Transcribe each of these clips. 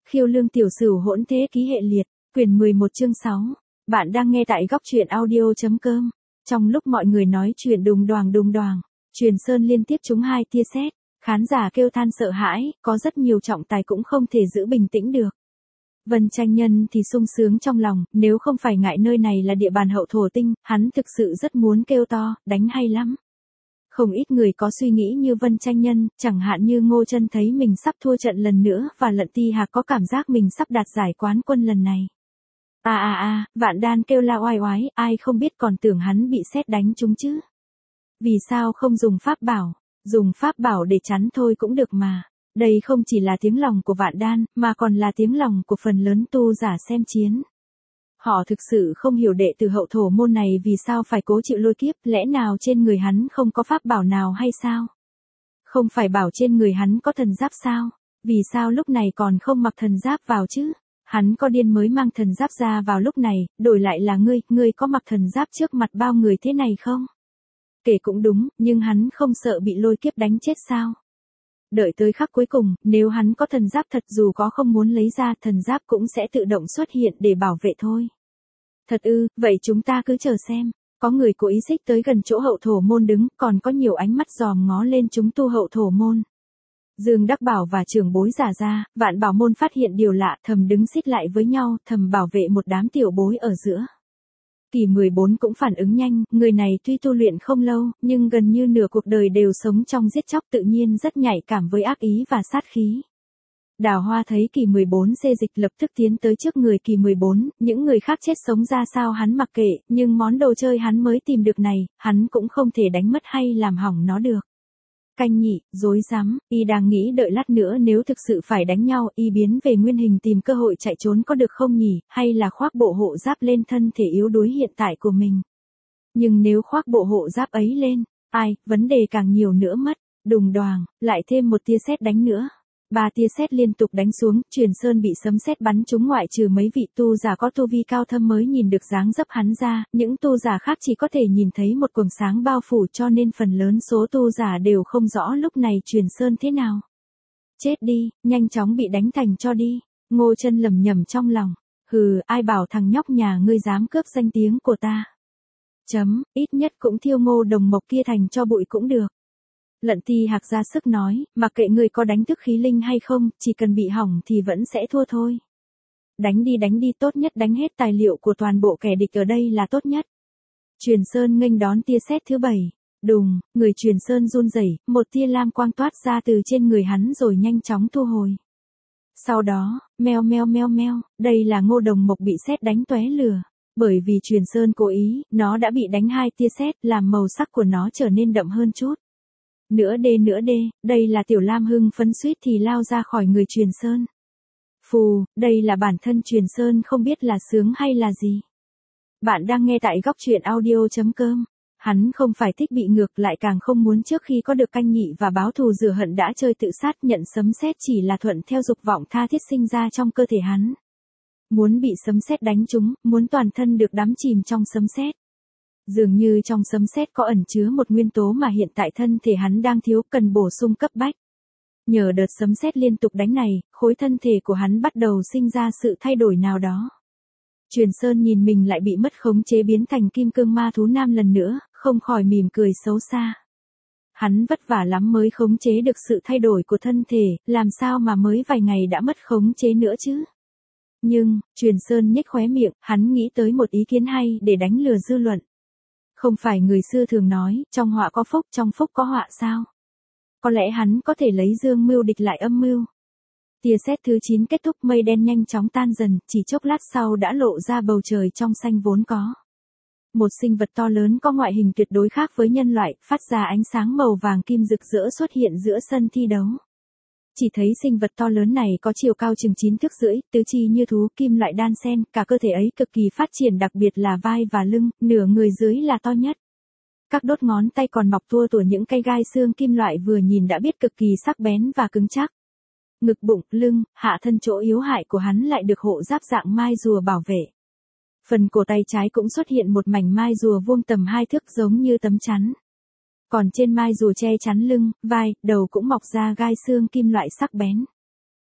Khiêu Lương Tiểu Sửu hỗn thế ký hệ liệt, quyển 11 chương 6. Bạn đang nghe tại góc truyện audio.com. Trong lúc mọi người nói chuyện đùng đoàng, Truyền Sơn liên tiếp trúng 2 tia sét, khán giả kêu than sợ hãi, có rất nhiều trọng tài cũng không thể giữ bình tĩnh được. Vân Tranh Nhân thì sung sướng trong lòng, nếu không phải ngại nơi này là địa bàn hậu thổ tinh, hắn thực sự rất muốn kêu to, đánh hay lắm. Không ít người có suy nghĩ như Vân Tranh Nhân, chẳng hạn như Ngô Chân thấy mình sắp thua trận lần nữa và Lận Ti Hạc có cảm giác mình sắp đạt giải quán quân lần này. Vạn Đan kêu la oai oái, ai không biết còn tưởng hắn bị sét đánh trúng chứ. Vì sao không dùng pháp bảo, dùng pháp bảo để chắn thôi cũng được mà. Đây không chỉ là tiếng lòng của Vạn Đan, mà còn là tiếng lòng của phần lớn tu giả xem chiến. Họ thực sự không hiểu đệ tử hậu thổ môn này vì sao phải cố chịu lôi kiếp, lẽ nào trên người hắn không có pháp bảo nào hay sao? Không phải bảo trên người hắn có thần giáp sao? Vì sao lúc này còn không mặc thần giáp vào chứ? Hắn có điên mới mang thần giáp ra vào lúc này, đổi lại là ngươi có mặc thần giáp trước mặt bao người thế này không? Kể cũng đúng, nhưng hắn không sợ bị lôi kiếp đánh chết sao? Đợi tới khắc cuối cùng, nếu hắn có thần giáp thật dù có không muốn lấy ra thần giáp cũng sẽ tự động xuất hiện để bảo vệ thôi. Thật ư, vậy chúng ta cứ chờ xem. Có người cố ý xích tới gần chỗ hậu thổ môn đứng, còn có nhiều ánh mắt dòm ngó lên chúng tu hậu thổ môn. Dương Đắc Bảo và trưởng bối giả ra, Vạn Bảo môn phát hiện điều lạ, thầm đứng xích lại với nhau, thầm bảo vệ một đám tiểu bối ở giữa. Kỳ 14 cũng phản ứng nhanh, người này tuy tu luyện không lâu, nhưng gần như nửa cuộc đời đều sống trong giết chóc tự nhiên rất nhạy cảm với ác ý và sát khí. Đào Hoa thấy Kỳ 14 xê dịch lập tức tiến tới trước người Kỳ 14, những người khác chết sống ra sao hắn mặc kệ, nhưng món đồ chơi hắn mới tìm được này, hắn cũng không thể đánh mất hay làm hỏng nó được. Canh nhị, dối rắm, y đang nghĩ đợi lát nữa nếu thực sự phải đánh nhau, y biến về nguyên hình tìm cơ hội chạy trốn có được không nhỉ, hay là khoác bộ hộ giáp lên thân thể yếu đuối hiện tại của mình. Nhưng nếu khoác bộ hộ giáp ấy lên, vấn đề càng nhiều nữa mất, đùng đoàng, lại thêm một tia sét đánh nữa. 3 tia sét liên tục đánh xuống, Truyền Sơn bị sấm sét bắn trúng ngoại trừ mấy vị tu giả có tu vi cao thâm mới nhìn được dáng dấp hắn ra, những tu giả khác chỉ có thể nhìn thấy một quầng sáng bao phủ cho nên phần lớn số tu giả đều không rõ lúc này Truyền Sơn thế nào. Chết đi, nhanh chóng bị đánh thành cho đi, Ngô Chân lẩm nhẩm trong lòng, hừ, ai bảo thằng nhóc nhà ngươi dám cướp danh tiếng của ta. Ít nhất cũng thiêu Ngô Đồng Mộc kia thành cho bụi cũng được. Lận Ti Hạc ra sức nói, mặc kệ người có đánh thức khí linh hay không, chỉ cần bị hỏng thì vẫn sẽ thua thôi. Đánh đi, tốt nhất đánh hết tài liệu của toàn bộ kẻ địch ở đây là tốt nhất. Truyền Sơn nghênh đón tia sét thứ 7. Đùng, người Truyền Sơn run rẩy, một tia lam quang toát ra từ trên người hắn rồi nhanh chóng thu hồi. Sau đó, meo, đây là Ngô Đồng Mộc bị sét đánh tóe lửa. Bởi vì Truyền Sơn cố ý, nó đã bị đánh 2 tia sét, làm màu sắc của nó trở nên đậm hơn chút. Nữa đê, đây là Tiểu Lam hưng phấn suýt thì lao ra khỏi người Truyền Sơn. Phù, đây là bản thân Truyền Sơn không biết là sướng hay là gì. Bạn đang nghe tại góc truyện audio.com. Hắn không phải thích bị ngược lại càng không muốn trước khi có được canh nhị và báo thù rửa hận đã chơi tự sát nhận sấm sét chỉ là thuận theo dục vọng tha thiết sinh ra trong cơ thể hắn. Muốn bị sấm sét đánh trúng, muốn toàn thân được đắm chìm trong sấm sét. Dường như trong sấm sét có ẩn chứa một nguyên tố mà hiện tại thân thể hắn đang thiếu cần bổ sung cấp bách. Nhờ đợt sấm sét liên tục đánh này, khối thân thể của hắn bắt đầu sinh ra sự thay đổi nào đó. Truyền Sơn nhìn mình lại bị mất khống chế biến thành kim cương ma thú nam lần nữa, không khỏi mỉm cười xấu xa. Hắn vất vả lắm mới khống chế được sự thay đổi của thân thể, làm sao mà mới vài ngày đã mất khống chế nữa chứ? Nhưng, Truyền Sơn nhếch khóe miệng, hắn nghĩ tới một ý kiến hay để đánh lừa dư luận. Không phải người xưa thường nói, trong họa có phúc, trong phúc có họa sao? Có lẽ hắn có thể lấy dương mưu địch lại âm mưu. Tia sét thứ 9 kết thúc, mây đen nhanh chóng tan dần, chỉ chốc lát sau đã lộ ra bầu trời trong xanh vốn có. Một sinh vật to lớn có ngoại hình tuyệt đối khác với nhân loại, phát ra ánh sáng màu vàng kim rực rỡ xuất hiện giữa sân thi đấu. Chỉ thấy sinh vật to lớn này có chiều cao chừng 9 thước rưỡi, tứ chi như thú kim loại đan xen, cả cơ thể ấy cực kỳ phát triển đặc biệt là vai và lưng, nửa người dưới là to nhất. Các đốt ngón tay còn mọc tua tủa những cây gai xương kim loại vừa nhìn đã biết cực kỳ sắc bén và cứng chắc. Ngực bụng, lưng, hạ thân chỗ yếu hại của hắn lại được hộ giáp dạng mai rùa bảo vệ. Phần cổ tay trái cũng xuất hiện một mảnh mai rùa vuông tầm 2 thước giống như tấm chắn. Còn trên mai rùa che chắn lưng, vai, đầu cũng mọc ra gai xương kim loại sắc bén.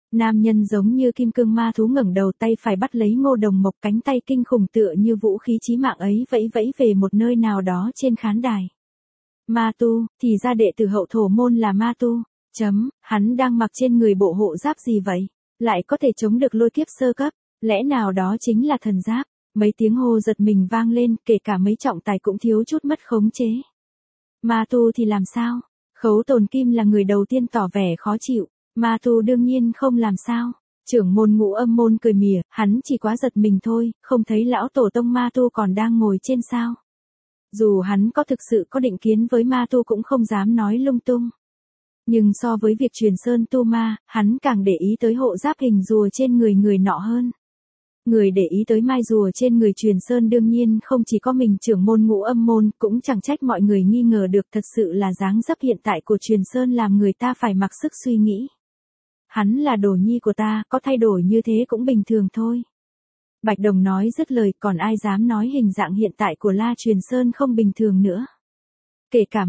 Nam nhân giống như kim cương ma thú ngẩng đầu, tay phải bắt lấy Ngô Đồng Mộc, cánh tay kinh khủng tựa như vũ khí chí mạng ấy vẫy vẫy về một nơi nào đó trên khán đài. Ma tu, thì ra đệ tử Hậu Thổ môn là ma tu. Hắn đang mặc trên người bộ hộ giáp gì vậy? Lại có thể chống được lôi kiếp sơ cấp, lẽ nào đó chính là thần giáp? Mấy tiếng hô giật mình vang lên, kể cả mấy trọng tài cũng thiếu chút mất khống chế. Ma tu thì làm sao? Khấu Tồn Kim là người đầu tiên tỏ vẻ khó chịu. Ma tu đương nhiên không làm sao. Trưởng môn Ngũ Âm môn cười mỉa, hắn chỉ quá giật mình thôi, không thấy lão tổ tông ma tu còn đang ngồi trên sao. Dù hắn có thực sự có định kiến với ma tu cũng không dám nói lung tung. Nhưng so với việc truyền sơn tu ma, hắn càng để ý tới hộ giáp hình rùa trên người người nọ hơn. Người để ý tới mai rùa trên người truyền sơn đương nhiên không chỉ có mình trưởng môn Ngũ Âm môn, cũng chẳng trách mọi người nghi ngờ được, thật sự là dáng dấp hiện tại của truyền sơn làm người ta phải mặc sức suy nghĩ. Hắn là đồ nhi của ta, có thay đổi như thế cũng bình thường thôi. Bạch Đồng nói dứt lời, còn ai dám nói hình dạng hiện tại của La Truyền Sơn không bình thường nữa. Kể cả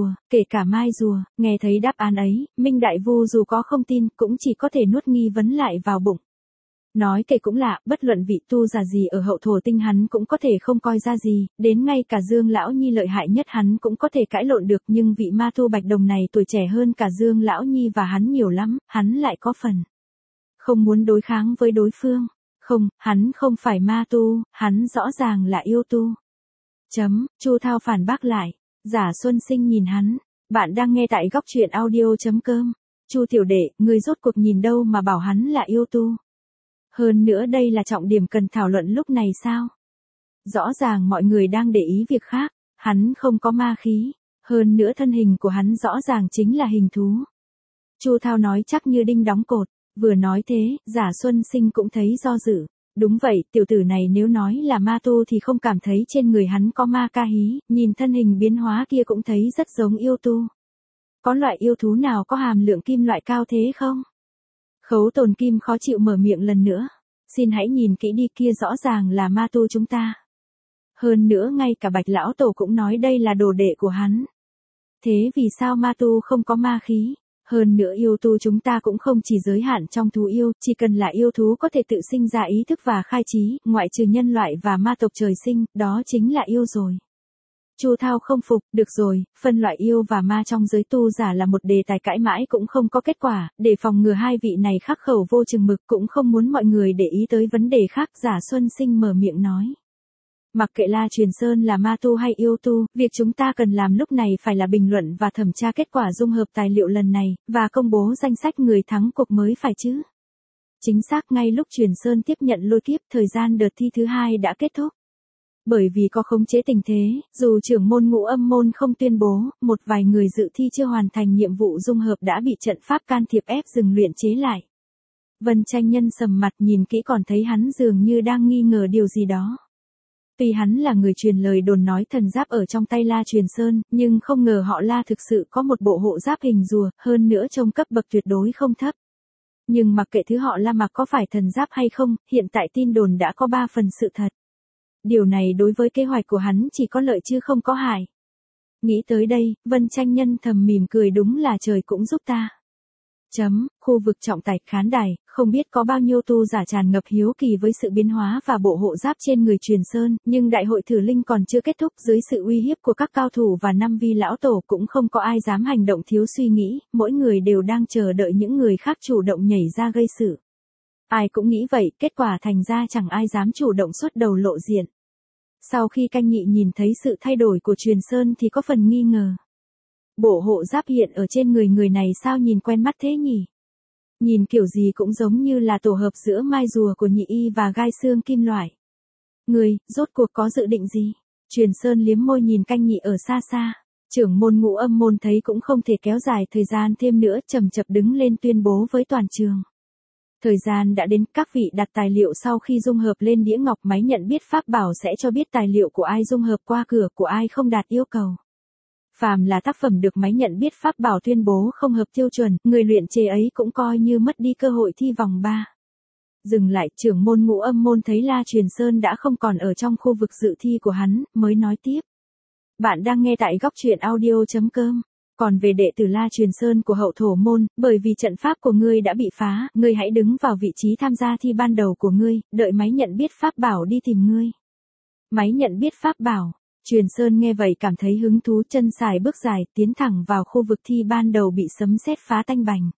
Mai Rùa, nghe thấy đáp án ấy, Minh Đại Vu dù có không tin, cũng chỉ có thể nuốt nghi vấn lại vào bụng. Nói kể cũng lạ, bất luận vị tu giả gì ở Hậu Thổ Tinh hắn cũng có thể không coi ra gì, đến ngay cả Dương Lão Nhi lợi hại nhất hắn cũng có thể cãi lộn được, nhưng vị ma tu Bạch Đồng này tuổi trẻ hơn cả Dương Lão Nhi và hắn nhiều lắm, hắn lại có phần không muốn đối kháng với đối phương. Không, hắn không phải ma tu, hắn rõ ràng là yêu tu. Chu Thao phản bác lại. Giả Xuân Sinh nhìn hắn. Bạn đang nghe tại góc truyện audio.com. Chu tiểu đệ, ngươi rốt cuộc nhìn đâu mà bảo hắn là yêu tu? Hơn nữa đây là trọng điểm cần thảo luận lúc này sao? Rõ ràng mọi người đang để ý việc khác. Hắn không có ma khí. Hơn nữa thân hình của hắn rõ ràng chính là hình thú. Chu Thao nói chắc như đinh đóng cột. Vừa nói thế, Giả Xuân Sinh cũng thấy do dự. Đúng vậy, tiểu tử này nếu nói là ma tu thì không cảm thấy trên người hắn có ma ca hí, nhìn thân hình biến hóa kia cũng thấy rất giống yêu tu. Có loại yêu thú nào có hàm lượng kim loại cao thế không? Khấu Tồn Kim khó chịu mở miệng lần nữa. Xin hãy nhìn kỹ đi, kia rõ ràng là ma tu chúng ta. Hơn nữa ngay cả Bạch Lão Tổ cũng nói đây là đồ đệ của hắn. Thế vì sao ma tu không có ma khí? Hơn nữa yêu tu chúng ta cũng không chỉ giới hạn trong thú yêu, chỉ cần là yêu thú có thể tự sinh ra ý thức và khai trí, ngoại trừ nhân loại và ma tộc trời sinh, đó chính là yêu rồi. Chu Thao không phục, được rồi, phân loại yêu và ma trong giới tu giả là một đề tài cãi mãi cũng không có kết quả, để phòng ngừa hai vị này khắc khẩu vô chừng mực cũng không muốn mọi người để ý tới vấn đề khác. Giả Xuân Sinh mở miệng nói. Mặc kệ La Truyền Sơn là ma tu hay yêu tu, việc chúng ta cần làm lúc này phải là bình luận và thẩm tra kết quả dung hợp tài liệu lần này, và công bố danh sách người thắng cuộc mới phải chứ. Chính xác, ngay lúc Truyền Sơn tiếp nhận lôi kiếp, thời gian đợt thi thứ 2 đã kết thúc. Bởi vì có khống chế tình thế, dù trưởng môn Ngũ Âm môn không tuyên bố, một vài người dự thi chưa hoàn thành nhiệm vụ dung hợp đã bị trận pháp can thiệp ép dừng luyện chế lại. Vân Tranh Nhân sầm mặt nhìn kỹ còn thấy hắn dường như đang nghi ngờ điều gì đó. Tuy hắn là người truyền lời đồn nói thần giáp ở trong tay La Truyền Sơn, nhưng không ngờ họ La thực sự có một bộ hộ giáp hình rùa, hơn nữa trông cấp bậc tuyệt đối không thấp. Nhưng mặc kệ thứ họ La mặc có phải thần giáp hay không, hiện tại tin đồn đã có 3 phần sự thật. Điều này đối với kế hoạch của hắn chỉ có lợi chứ không có hại. Nghĩ tới đây, Vân Tranh Nhân thầm mỉm cười, đúng là trời cũng giúp ta. Khu vực trọng tài khán đài, không biết có bao nhiêu tu giả tràn ngập hiếu kỳ với sự biến hóa và bộ hộ giáp trên người Truyền Sơn, nhưng đại hội thử linh còn chưa kết thúc, dưới sự uy hiếp của các cao thủ và 5 vi lão tổ cũng không có ai dám hành động thiếu suy nghĩ, mỗi người đều đang chờ đợi những người khác chủ động nhảy ra gây sự. Ai cũng nghĩ vậy, kết quả thành ra chẳng ai dám chủ động xuất đầu lộ diện. Sau khi Canh Nhị nhìn thấy sự thay đổi của Truyền Sơn thì có phần nghi ngờ. Bộ hộ giáp hiện ở trên người này sao nhìn quen mắt thế nhỉ? Nhìn kiểu gì cũng giống như là tổ hợp giữa mai rùa của Nhị Y và gai xương kim loại. Người, rốt cuộc có dự định gì? Truyền Sơn liếm môi nhìn Canh Nhị ở xa xa. Trưởng môn Ngũ Âm môn thấy cũng không thể kéo dài thời gian thêm nữa, chậm chậm đứng lên tuyên bố với toàn trường. Thời gian đã đến, các vị đặt tài liệu sau khi dung hợp lên đĩa ngọc, máy nhận biết pháp bảo sẽ cho biết tài liệu của ai dung hợp qua cửa, của ai không đạt yêu cầu. Phàm là tác phẩm được máy nhận biết pháp bảo tuyên bố không hợp tiêu chuẩn, người luyện chế ấy cũng coi như mất đi cơ hội thi vòng 3. Dừng lại, trưởng môn Ngũ Âm môn thấy La Truyền Sơn đã không còn ở trong khu vực dự thi của hắn, mới nói tiếp. Bạn đang nghe tại góc truyện audio.com. Còn về đệ tử La Truyền Sơn của hậu thổ môn, bởi vì trận pháp của ngươi đã bị phá, ngươi hãy đứng vào vị trí tham gia thi ban đầu của ngươi, đợi máy nhận biết pháp bảo đi tìm ngươi. Máy nhận biết pháp bảo. Truyền Sơn nghe vậy cảm thấy hứng thú, chân sải bước dài, tiến thẳng vào khu vực thi ban đầu bị sấm sét phá tanh bành.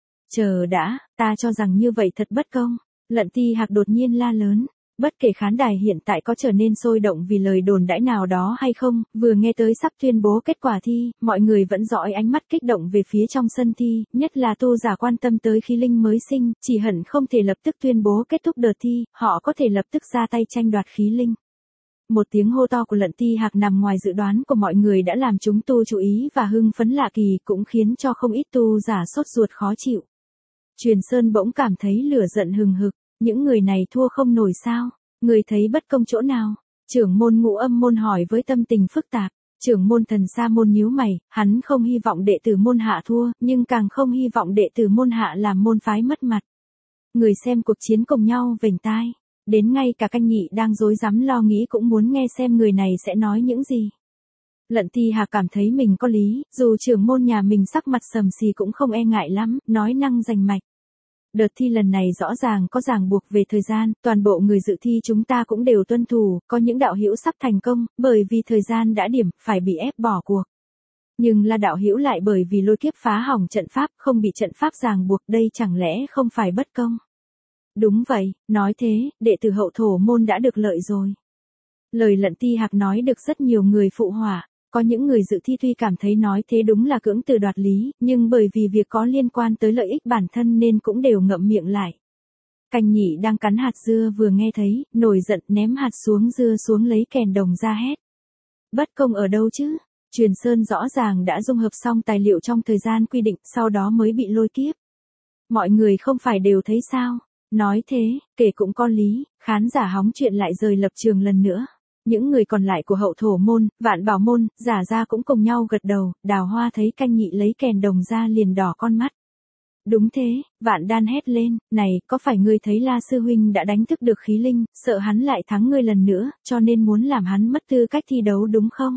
Chờ đã, ta cho rằng như vậy thật bất công. Lận Ti Hạc đột nhiên la lớn. Bất kể khán đài hiện tại có trở nên sôi động vì lời đồn đãi nào đó hay không, vừa nghe tới sắp tuyên bố kết quả thi, mọi người vẫn dõi ánh mắt kích động về phía trong sân thi, nhất là tu giả quan tâm tới khí linh mới sinh, chỉ hận không thể lập tức tuyên bố kết thúc đợt thi, họ có thể lập tức ra tay tranh đoạt khí linh. Một tiếng hô to của Lận Ti Hạc nằm ngoài dự đoán của mọi người đã làm chúng tu chú ý và hưng phấn lạ kỳ, cũng khiến cho không ít tu giả sốt ruột khó chịu. Truyền Sơn bỗng cảm thấy lửa giận hừng hực. Những người này thua không nổi sao? Người thấy bất công chỗ nào? Trưởng môn Ngũ Âm môn hỏi với tâm tình phức tạp. Trưởng môn Thần Sa môn nhíu mày, hắn không hy vọng đệ tử môn hạ thua, nhưng càng không hy vọng đệ tử môn hạ làm môn phái mất mặt. Người xem cuộc chiến cùng nhau vểnh tai. Đến ngay cả Canh Nhị đang rối rắm lo nghĩ cũng muốn nghe xem người này sẽ nói những gì. Lận Ti Hạc cảm thấy mình có lý, dù trưởng môn nhà mình sắc mặt sầm xì cũng không e ngại lắm, nói năng rành mạch. Đợt thi lần này rõ ràng có ràng buộc về thời gian, toàn bộ người dự thi chúng ta cũng đều tuân thủ, có những đạo hữu sắp thành công, bởi vì thời gian đã điểm, phải bị ép bỏ cuộc. Nhưng là đạo hữu lại bởi vì lôi kiếp phá hỏng trận pháp, không bị trận pháp ràng buộc, đây chẳng lẽ không phải bất công? Đúng vậy, nói thế, đệ tử hậu thổ môn đã được lợi rồi. Lời Lận Ti Hạc nói được rất nhiều người phụ họa. Có những người dự thi tuy cảm thấy nói thế đúng là cưỡng từ đoạt lý, nhưng bởi vì việc có liên quan tới lợi ích bản thân nên cũng đều ngậm miệng lại. Canh Nhị đang cắn hạt dưa vừa nghe thấy, nổi giận ném hạt xuống dưa xuống lấy kèn đồng ra hét. Bất công ở đâu chứ? Truyền Sơn rõ ràng đã dung hợp xong tài liệu trong thời gian quy định, sau đó mới bị lôi kiếp. Mọi người không phải đều thấy sao? Nói thế, kể cũng có lý, khán giả hóng chuyện lại rời lập trường lần nữa. Những người còn lại của hậu thổ môn, Vạn Bảo môn, Giả Gia cũng cùng nhau gật đầu, Đào Hoa thấy Canh Nhị lấy kèn đồng ra liền đỏ con mắt. Đúng thế, Vạn Đan hét lên, này, có phải ngươi thấy La Sư Huynh đã đánh thức được khí linh, sợ hắn lại thắng ngươi lần nữa, cho nên muốn làm hắn mất tư cách thi đấu đúng không?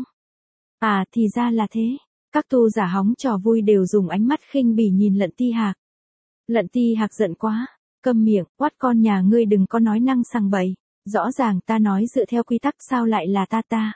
À thì ra là thế, các tu giả hóng trò vui đều dùng ánh mắt khinh bỉ nhìn Lận Ti Hạc. Lận Ti Hạc giận quá, câm miệng, quát con nhà ngươi đừng có nói năng sằng bậy. Rõ ràng ta nói dựa theo quy tắc sao lại là ta.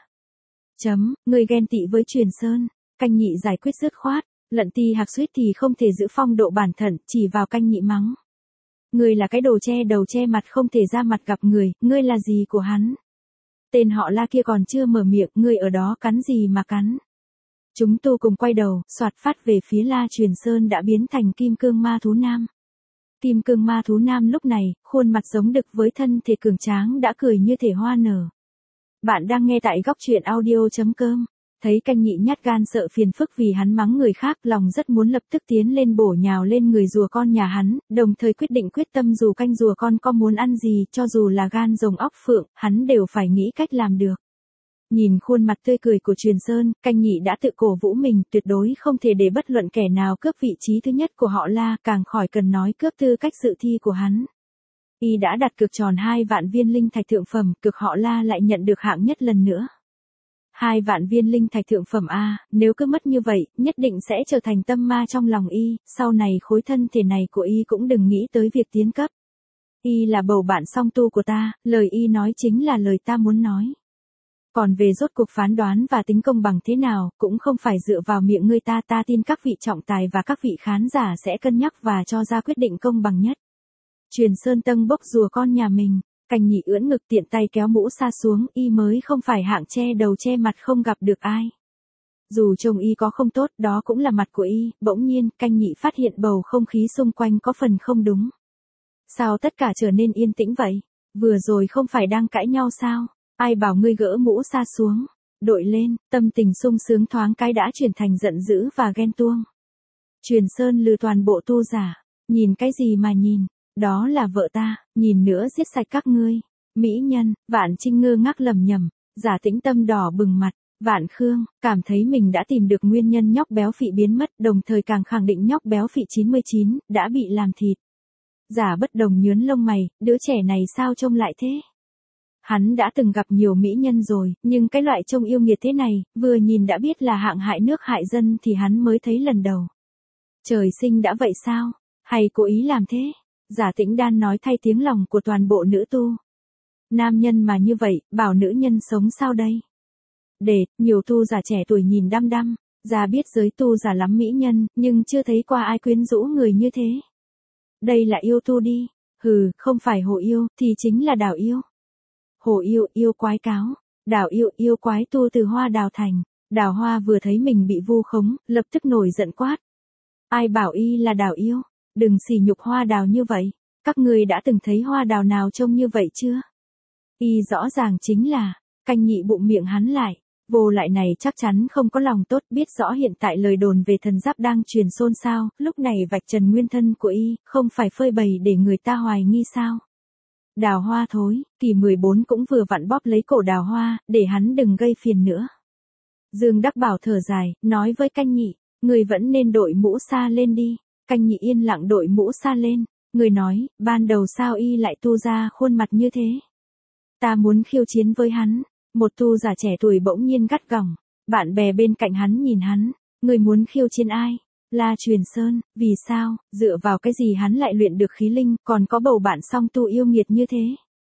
Ngươi ghen tị với Truyền Sơn. Canh Nhị giải quyết dứt khoát. Lận Ti Hạc suýt thì không thể giữ phong độ bản thân, chỉ vào Canh Nhị mắng. Ngươi là cái đồ che đầu che mặt không thể ra mặt gặp người, ngươi là gì của hắn? Tên họ La kia còn chưa mở miệng, ngươi ở đó cắn gì mà cắn? Chúng tu cùng quay đầu, soạt phát về phía La Truyền Sơn đã biến thành Kim Cương Ma Thú Nam. Kim Cương Ma Thú Nam lúc này, khuôn mặt giống đực với thân thể cường tráng đã cười như thể hoa nở. Bạn đang nghe tại góc truyện audio.com. Thấy Canh Nhị nhát gan sợ phiền phức vì hắn mắng người khác, lòng rất muốn lập tức tiến lên bổ nhào lên người rùa con nhà hắn, đồng thời quyết định quyết tâm dù canh rùa con có muốn ăn gì, cho dù là gan rồng óc phượng, hắn đều phải nghĩ cách làm được. Nhìn khuôn mặt tươi cười của Truyền Sơn, Canh Nhị đã tự cổ vũ mình, tuyệt đối không thể để bất luận kẻ nào cướp vị trí thứ nhất của họ La, càng khỏi cần nói cướp tư cách dự thi của hắn. Y đã đặt cược tròn 2 vạn viên linh thạch thượng phẩm, cực họ La lại nhận được hạng nhất lần nữa. 2 vạn viên linh thạch thượng phẩm a, nếu cứ mất như vậy, nhất định sẽ trở thành tâm ma trong lòng Y, sau này khối thân thể này của Y cũng đừng nghĩ tới việc tiến cấp. Y là bầu bạn song tu của ta, lời Y nói chính là lời ta muốn nói. Còn về rốt cuộc phán đoán và tính công bằng thế nào, cũng không phải dựa vào miệng ngươi ta tin các vị trọng tài và các vị khán giả sẽ cân nhắc và cho ra quyết định công bằng nhất. Truyền Sơn tâng bốc rùa con nhà mình, Canh Nhị ưỡn ngực tiện tay kéo mũ sa xuống, Y mới không phải hạng che đầu che mặt không gặp được ai. Dù trông Y có không tốt, đó cũng là mặt của Y, bỗng nhiên, Canh Nhị phát hiện bầu không khí xung quanh có phần không đúng. Sao tất cả trở nên yên tĩnh vậy? Vừa rồi không phải đang cãi nhau sao? Ai bảo ngươi gỡ mũ sa xuống, đội lên, tâm tình sung sướng thoáng cái đã chuyển thành giận dữ và ghen tuông. Truyền Sơn lừa toàn bộ tu giả, nhìn cái gì mà nhìn, đó là vợ ta, nhìn nữa giết sạch các ngươi. Mỹ Nhân, Vạn Trinh ngơ ngác lầm nhầm, Giả Tĩnh Tâm đỏ bừng mặt, Vạn Khương, cảm thấy mình đã tìm được nguyên nhân nhóc béo phị biến mất, đồng thời càng khẳng định nhóc béo phị 99, đã bị làm thịt. Giả Bất Đồng nhướng lông mày, đứa trẻ này sao trông lại thế? Hắn đã từng gặp nhiều mỹ nhân rồi, nhưng cái loại trông yêu nghiệt thế này, vừa nhìn đã biết là hạng hại nước hại dân thì hắn mới thấy lần đầu. Trời sinh đã vậy sao? Hay cố ý làm thế? Giả Tĩnh Đan nói thay tiếng lòng của toàn bộ nữ tu. Nam nhân mà như vậy, bảo nữ nhân sống sao đây? Nhiều tu giả trẻ tuổi nhìn đăm đăm, ra biết giới tu giả lắm mỹ nhân, nhưng chưa thấy qua ai quyến rũ người như thế. Đây là yêu tu đi, không phải hồ yêu, thì chính là đào yêu. Hồ yêu, yêu quái cáo, đào yêu, yêu quái tu từ Hoa Đào thành. Đào Hoa vừa thấy mình bị vu khống, lập tức nổi giận quát. Ai bảo y là đào yêu, đừng sỉ nhục Hoa Đào như vậy, các người đã từng thấy Hoa Đào nào trông như vậy chưa? Y rõ ràng chính là, Canh Nhị bụng miệng hắn lại. Vô lại này chắc chắn không có lòng tốt, biết rõ hiện tại lời đồn về thần giáp đang truyền xôn xao, lúc này vạch trần nguyên thân của y, không phải phơi bày để người ta hoài nghi sao. Đào Hoa thối, Kỳ 14 cũng vừa vặn bóp lấy cổ Đào Hoa, để hắn đừng gây phiền nữa. Dương Đắc Bảo thở dài, nói với Canh Nhị, người vẫn nên đội mũ sa lên đi. Canh Nhị yên lặng đội mũ sa lên, người nói, ban đầu sao y lại tu ra khuôn mặt như thế. Ta muốn khiêu chiến với hắn. Một tu giả trẻ tuổi bỗng nhiên gắt gỏng, bạn bè bên cạnh hắn nhìn hắn, người muốn khiêu chiến ai? La Truyền Sơn, vì sao, dựa vào cái gì hắn lại luyện được khí linh, còn có bầu bạn song tu yêu nghiệt như thế?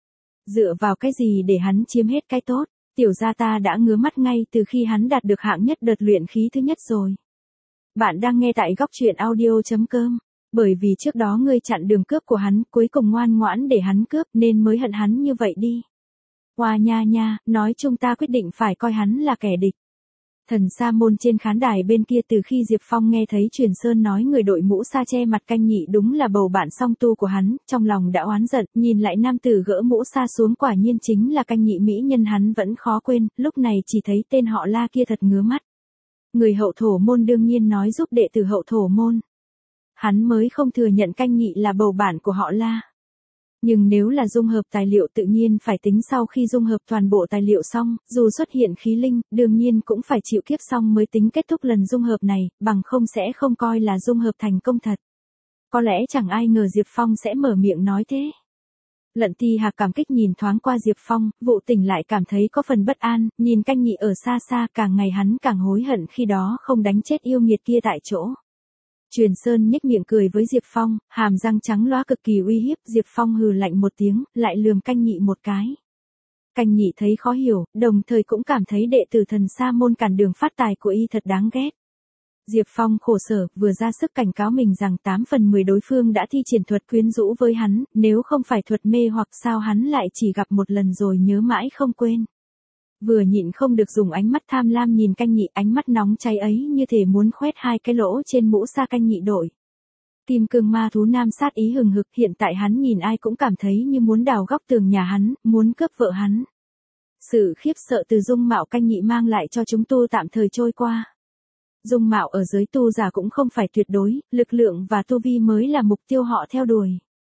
Dựa vào cái gì để hắn chiếm hết cái tốt? Tiểu gia ta đã ngứa mắt ngay từ khi hắn đạt được hạng nhất đợt luyện khí thứ nhất rồi. Bạn đang nghe tại góc truyện audio.com. Bởi vì trước đó ngươi chặn đường cướp của hắn, cuối cùng ngoan ngoãn để hắn cướp nên mới hận hắn như vậy đi. Hoa nha, nói chung ta quyết định phải coi hắn là kẻ địch. Thần Sa Môn trên khán đài bên kia từ khi Diệp Phong nghe thấy Truyền Sơn nói người đội mũ sa che mặt Canh Nhị đúng là bầu bạn song tu của hắn, trong lòng đã oán giận, nhìn lại nam tử gỡ mũ sa xuống quả nhiên chính là Canh Nhị mỹ nhân hắn vẫn khó quên, lúc này chỉ thấy tên họ La kia thật ngứa mắt. Người Hậu Thổ Môn đương nhiên nói giúp đệ tử Hậu Thổ Môn. Hắn mới không thừa nhận Canh Nhị là bầu bạn của họ La. Nhưng nếu là dung hợp tài liệu tự nhiên phải tính sau khi dung hợp toàn bộ tài liệu xong, dù xuất hiện khí linh, đương nhiên cũng phải chịu kiếp xong mới tính kết thúc lần dung hợp này, bằng không sẽ không coi là dung hợp thành công thật. Có lẽ chẳng ai ngờ Diệp Phong sẽ mở miệng nói thế. Lận Ti Hạc cảm kích nhìn thoáng qua Diệp Phong, Vụ Tỉnh lại cảm thấy có phần bất an, nhìn Canh Nhị ở xa xa càng ngày hắn càng hối hận khi đó không đánh chết yêu nghiệt kia tại chỗ. Truyền Sơn nhếch miệng cười với Diệp Phong, hàm răng trắng loá cực kỳ uy hiếp, Diệp Phong hừ lạnh một tiếng, lại lườm Canh Nhị một cái. Canh Nhị thấy khó hiểu, đồng thời cũng cảm thấy đệ tử Thần Sa Môn cản đường phát tài của y thật đáng ghét. Diệp Phong khổ sở, vừa ra sức cảnh cáo mình rằng 8 phần 10 đối phương đã thi triển thuật quyến rũ với hắn, nếu không phải thuật mê hoặc sao hắn lại chỉ gặp một lần rồi nhớ mãi không quên. Vừa nhịn không được dùng ánh mắt tham lam nhìn Canh Nhị, ánh mắt nóng cháy ấy như thể muốn khoét hai cái lỗ trên mũ sa Canh Nhị đội. Kim cương ma thú nam sát ý hừng hực, hiện tại hắn nhìn ai cũng cảm thấy như muốn đào góc tường nhà hắn, muốn cướp vợ hắn. Sự khiếp sợ từ dung mạo Canh Nhị mang lại cho chúng tu tạm thời trôi qua. Dung mạo ở giới tu giả cũng không phải tuyệt đối, lực lượng và tu vi mới là mục tiêu họ theo đuổi.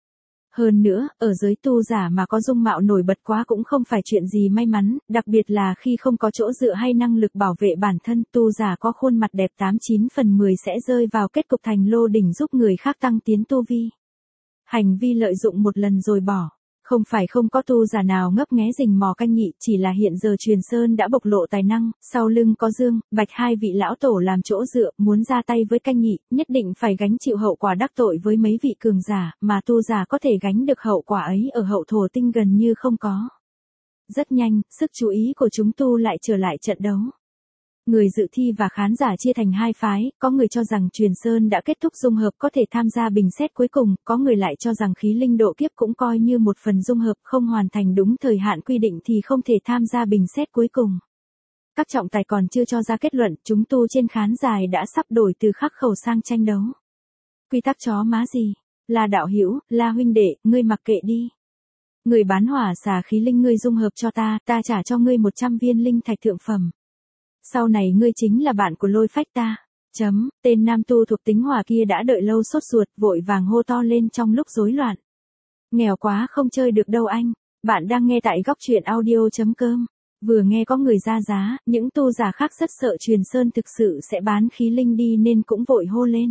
Hơn nữa, ở giới tu giả mà có dung mạo nổi bật quá cũng không phải chuyện gì may mắn, đặc biệt là khi không có chỗ dựa hay năng lực bảo vệ bản thân, tu giả có khuôn mặt đẹp 89 phần 10 sẽ rơi vào kết cục thành lô đỉnh giúp người khác tăng tiến tu vi. Hành vi lợi dụng một lần rồi bỏ. Không phải không có tu giả nào ngấp nghé rình mò Canh Nhị, chỉ là hiện giờ Truyền Sơn đã bộc lộ tài năng, sau lưng có Dương, Bạch hai vị lão tổ làm chỗ dựa, muốn ra tay với Canh Nhị, nhất định phải gánh chịu hậu quả đắc tội với mấy vị cường giả, mà tu giả có thể gánh được hậu quả ấy ở Hậu Thổ Tinh gần như không có. Rất nhanh, sức chú ý của chúng tu lại trở lại trận đấu. Người dự thi và khán giả chia thành hai phái, có người cho rằng Truyền Sơn đã kết thúc dung hợp có thể tham gia bình xét cuối cùng, có người lại cho rằng khí linh độ kiếp cũng coi như một phần dung hợp, không hoàn thành đúng thời hạn quy định thì không thể tham gia bình xét cuối cùng. Các trọng tài còn chưa cho ra kết luận, chúng tu trên khán đài đã sắp đổi từ khắc khẩu sang tranh đấu. Quy tắc chó má gì? La đạo hữu, La huynh đệ, ngươi mặc kệ đi. Người bán hỏa xà khí linh ngươi dung hợp cho ta, ta trả cho ngươi 100 viên linh thạch thượng phẩm. Sau này ngươi chính là bạn của Lôi Phách ta. Tên nam tu thuộc tính hỏa kia đã đợi lâu sốt ruột, vội vàng hô to lên trong lúc rối loạn. Nghèo quá không chơi được đâu anh. Bạn đang nghe tại góc truyện audio.com. Vừa nghe có người ra giá, những tu giả khác rất sợ Truyền Sơn thực sự sẽ bán khí linh đi nên cũng vội hô lên.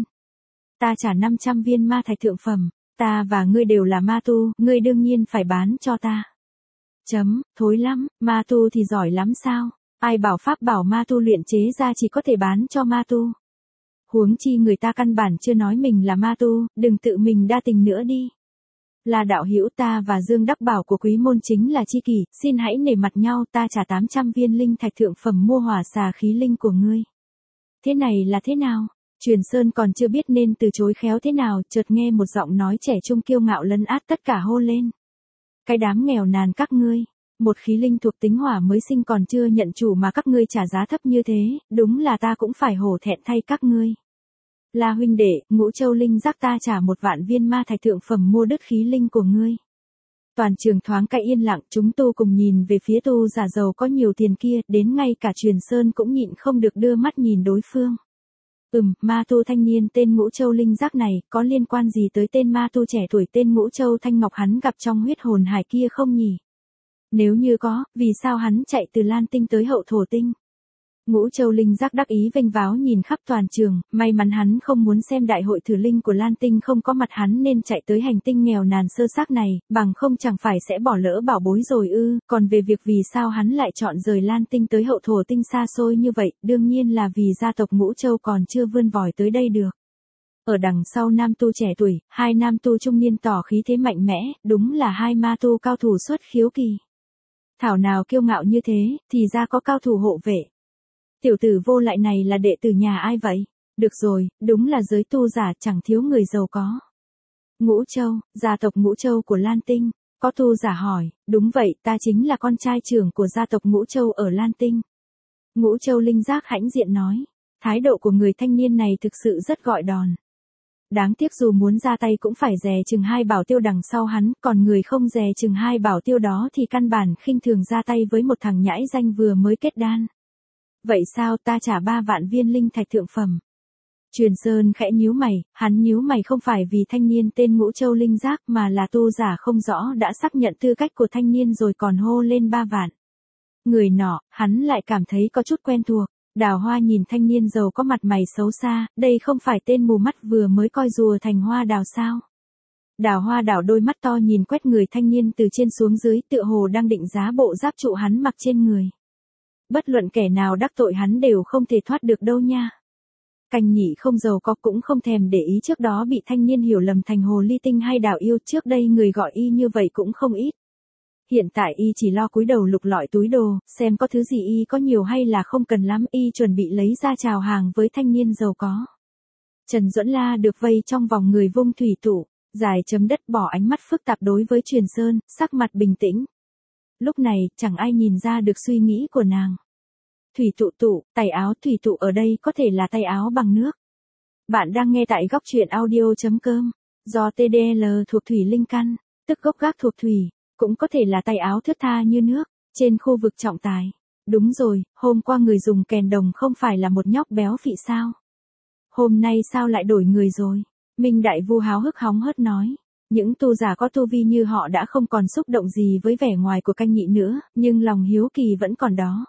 Ta trả 500 viên ma thạch thượng phẩm. Ta và ngươi đều là ma tu, ngươi đương nhiên phải bán cho ta. Thối lắm, ma tu thì giỏi lắm sao? Ai bảo pháp bảo ma tu luyện chế ra chỉ có thể bán cho ma tu. Huống chi người ta căn bản chưa nói mình là ma tu, đừng tự mình đa tình nữa đi. Là đạo hữu, ta và Dương Đắc Bảo của quý môn chính là chi kỷ, xin hãy nể mặt nhau, ta trả 800 viên linh thạch thượng phẩm mua hỏa xà khí linh của ngươi. Thế này là thế nào? Truyền Sơn còn chưa biết nên từ chối khéo thế nào, chợt nghe một giọng nói trẻ trung kiêu ngạo lấn át tất cả hô lên. Cái đám nghèo nàn các ngươi, một khí linh thuộc tính hỏa mới sinh còn chưa nhận chủ mà các ngươi trả giá thấp như thế, đúng là ta cũng phải hổ thẹn thay các ngươi. La huynh đệ, Ngũ Châu linh giác ta trả 1 vạn viên ma thạch thượng phẩm mua đứt khí linh của ngươi. Toàn trường thoáng cái yên lặng, chúng tu cùng nhìn về phía tu giả giàu có nhiều tiền kia, đến ngay cả Truyền Sơn cũng nhịn không được đưa mắt nhìn đối phương. Ma tu thanh niên tên Ngũ Châu linh giác này, có liên quan gì tới tên ma tu trẻ tuổi tên Ngũ Châu Thanh Ngọc hắn gặp trong huyết hồn hải kia không nhỉ? Nếu như có, vì sao hắn chạy từ Lan Tinh tới Hậu Thổ Tinh? Ngũ Châu linh giác đắc ý vênh váo nhìn khắp toàn trường, may mắn hắn không muốn xem đại hội thử linh của Lan Tinh không có mặt hắn nên chạy tới hành tinh nghèo nàn sơ xác này, bằng không chẳng phải sẽ bỏ lỡ bảo bối rồi ư, còn về việc vì sao hắn lại chọn rời Lan Tinh tới Hậu Thổ Tinh xa xôi như vậy, đương nhiên là vì gia tộc Ngũ Châu còn chưa vươn vòi tới đây được. Ở đằng sau nam tu trẻ tuổi, 2 nam tu trung niên tỏ khí thế mạnh mẽ, đúng là 2 ma tu cao thủ xuất khiếu kỳ. Thảo nào kiêu ngạo như thế, thì ra có cao thủ hộ vệ. Tiểu tử vô lại này là đệ tử nhà ai vậy? Được rồi, đúng là giới tu giả chẳng thiếu người giàu có. Ngũ Châu, gia tộc Ngũ Châu của Lan Tinh. Có tu giả hỏi, đúng vậy, ta chính là con trai trưởng của gia tộc Ngũ Châu ở Lan Tinh. Ngũ Châu linh giác hãnh diện nói, thái độ của người thanh niên này thực sự rất gọi đòn. Đáng tiếc dù muốn ra tay cũng phải dè chừng 2 bảo tiêu đằng sau hắn, còn người không dè chừng 2 bảo tiêu đó thì căn bản khinh thường ra tay với một thằng nhãi danh vừa mới kết đan. Vậy sao, ta trả 3 vạn viên linh thạch thượng phẩm. Truyền Sơn khẽ nhíu mày, hắn nhíu mày không phải vì thanh niên tên Ngũ Châu linh giác mà là tu giả không rõ đã xác nhận tư cách của thanh niên rồi còn hô lên 3 vạn. Người nọ, hắn lại cảm thấy có chút quen thuộc. Đào Hoa nhìn thanh niên giàu có mặt mày xấu xa, đây không phải tên mù mắt vừa mới coi rùa thành hoa đào sao? Đào Hoa đảo đôi mắt to nhìn quét người thanh niên từ trên xuống dưới, tựa hồ đang định giá bộ giáp trụ hắn mặc trên người. Bất luận kẻ nào đắc tội hắn đều không thể thoát được đâu nha. Canh nhị không giàu có cũng không thèm để ý trước đó bị thanh niên hiểu lầm thành hồ ly tinh hay đào yêu, trước đây người gọi y như vậy cũng không ít. Hiện tại y chỉ lo cúi đầu lục lọi túi đồ, xem có thứ gì y có nhiều hay là không cần lắm, y chuẩn bị lấy ra chào hàng với thanh niên giàu có. Trần Duẫn La được vây trong vòng người vung thủy tụ, dài chấm đất bỏ ánh mắt phức tạp đối với Truyền Sơn, sắc mặt bình tĩnh. Lúc này, chẳng ai nhìn ra được suy nghĩ của nàng. Thủy tụ, tay áo thủy tụ ở đây có thể là tay áo bằng nước. Bạn đang nghe tại góc truyện audio.com, do TDL thuộc thủy linh căn, tức gốc gác thuộc thủy, cũng có thể là tay áo thướt tha như nước, trên khu vực trọng tài. Đúng rồi, hôm qua người dùng kèn đồng không phải là một nhóc béo phị sao? Hôm nay sao lại đổi người rồi? Minh Đại Vu háo hức hóng hớt nói. Những tu giả có tu vi như họ đã không còn xúc động gì với vẻ ngoài của canh nhị nữa, nhưng lòng hiếu kỳ vẫn còn đó.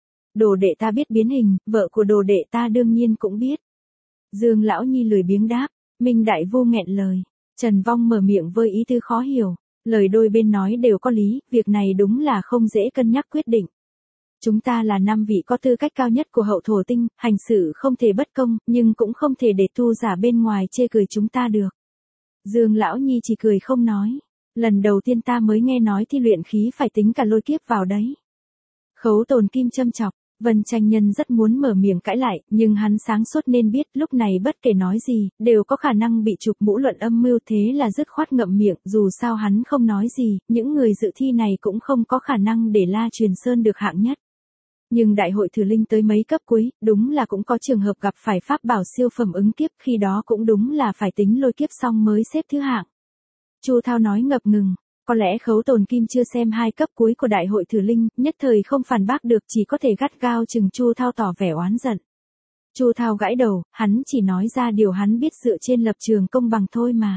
Đồ đệ ta biết biến hình, vợ của đồ đệ ta đương nhiên cũng biết. Dương Lão Nhi lười biếng đáp, Minh Đại Vu nghẹn lời. Trần Vong mở miệng với ý tư khó hiểu. Lời đôi bên nói đều có lý, việc này đúng là không dễ cân nhắc quyết định. Chúng ta là 5 vị có tư cách cao nhất của Hậu Thổ Tinh, hành xử không thể bất công, nhưng cũng không thể để tu giả bên ngoài chê cười chúng ta được. Dương Lão Nhi chỉ cười không nói. Lần đầu tiên ta mới nghe nói thi luyện khí phải tính cả lôi kiếp vào đấy. Khấu Tồn Kim châm chọc, Vân Tranh Nhân rất muốn mở miệng cãi lại, nhưng hắn sáng suốt nên biết lúc này bất kể nói gì, đều có khả năng bị chụp mũ luận âm mưu, thế là dứt khoát ngậm miệng, dù sao hắn không nói gì, những người dự thi này cũng không có khả năng để La Truyền Sơn được hạng nhất. Nhưng đại hội thử linh tới mấy cấp cuối, đúng là cũng có trường hợp gặp phải pháp bảo siêu phẩm ứng kiếp, khi đó cũng đúng là phải tính lôi kiếp xong mới xếp thứ hạng. Chu Thao nói ngập ngừng, có lẽ Khấu Tồn Kim chưa xem 2 cấp cuối của đại hội thử linh, nhất thời không phản bác được, chỉ có thể gắt gao chừng Chu Thao tỏ vẻ oán giận. Chu Thao gãi đầu, hắn chỉ nói ra điều hắn biết dựa trên lập trường công bằng thôi mà.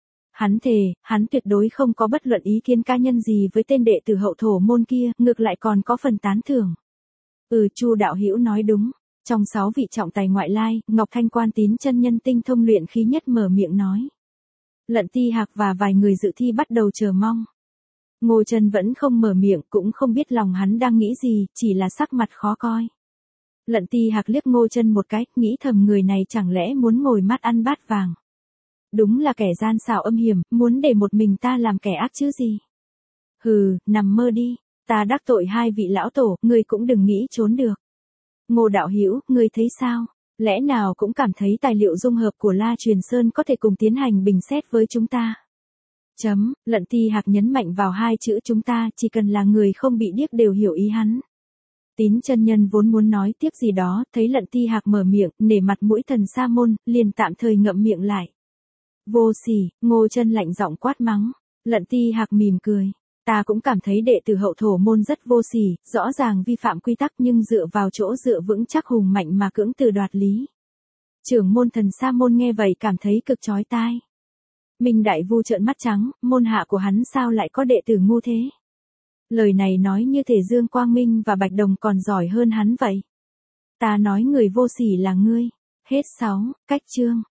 Hắn thề, hắn tuyệt đối không có bất luận ý kiến cá nhân gì với tên đệ tử Hậu Thổ môn kia, ngược lại còn có phần tán thưởng. Chu đạo hữu nói đúng. Trong 6 vị trọng tài ngoại lai, Ngọc Thanh Quan Tín chân nhân tinh thông luyện khí nhất mở miệng nói. Lận Ti Hạc và vài người dự thi bắt đầu chờ mong. Ngô Chân vẫn không mở miệng, cũng không biết lòng hắn đang nghĩ gì, chỉ là sắc mặt khó coi. Lận Ti Hạc liếc Ngô Chân một cái, nghĩ thầm người này chẳng lẽ muốn ngồi mắt ăn bát vàng. Đúng là kẻ gian xảo âm hiểm, muốn để một mình ta làm kẻ ác chứ gì. Hừ, nằm mơ đi, ta đắc tội hai vị lão tổ, ngươi cũng đừng nghĩ trốn được. Ngô đạo hữu, ngươi thấy sao? Lẽ nào cũng cảm thấy tài liệu dung hợp của La Truyền Sơn có thể cùng tiến hành bình xét với chúng ta? Lận Ti Hạc nhấn mạnh vào hai chữ chúng ta, chỉ cần là người không bị điếc đều hiểu ý hắn. Tín chân nhân vốn muốn nói tiếp gì đó, thấy Lận Ti Hạc mở miệng, nể mặt mũi thần sa môn, liền tạm thời ngậm miệng lại. Vô sỉ, Ngô Chân lạnh giọng quát mắng. Lận Ti Hạc mỉm cười. Ta cũng cảm thấy đệ tử Hậu Thổ môn rất vô sỉ, rõ ràng vi phạm quy tắc nhưng dựa vào chỗ dựa vững chắc hùng mạnh mà cưỡng từ đoạt lý. Trưởng môn thần sa môn nghe vậy cảm thấy cực chói tai. Minh Đại Vu trợn mắt trắng, môn hạ của hắn sao lại có đệ tử ngu thế? Lời này nói như thể Dương Quang Minh và Bạch Đồng còn giỏi hơn hắn vậy. Ta nói người vô sỉ là ngươi. Hết 6, cách chương.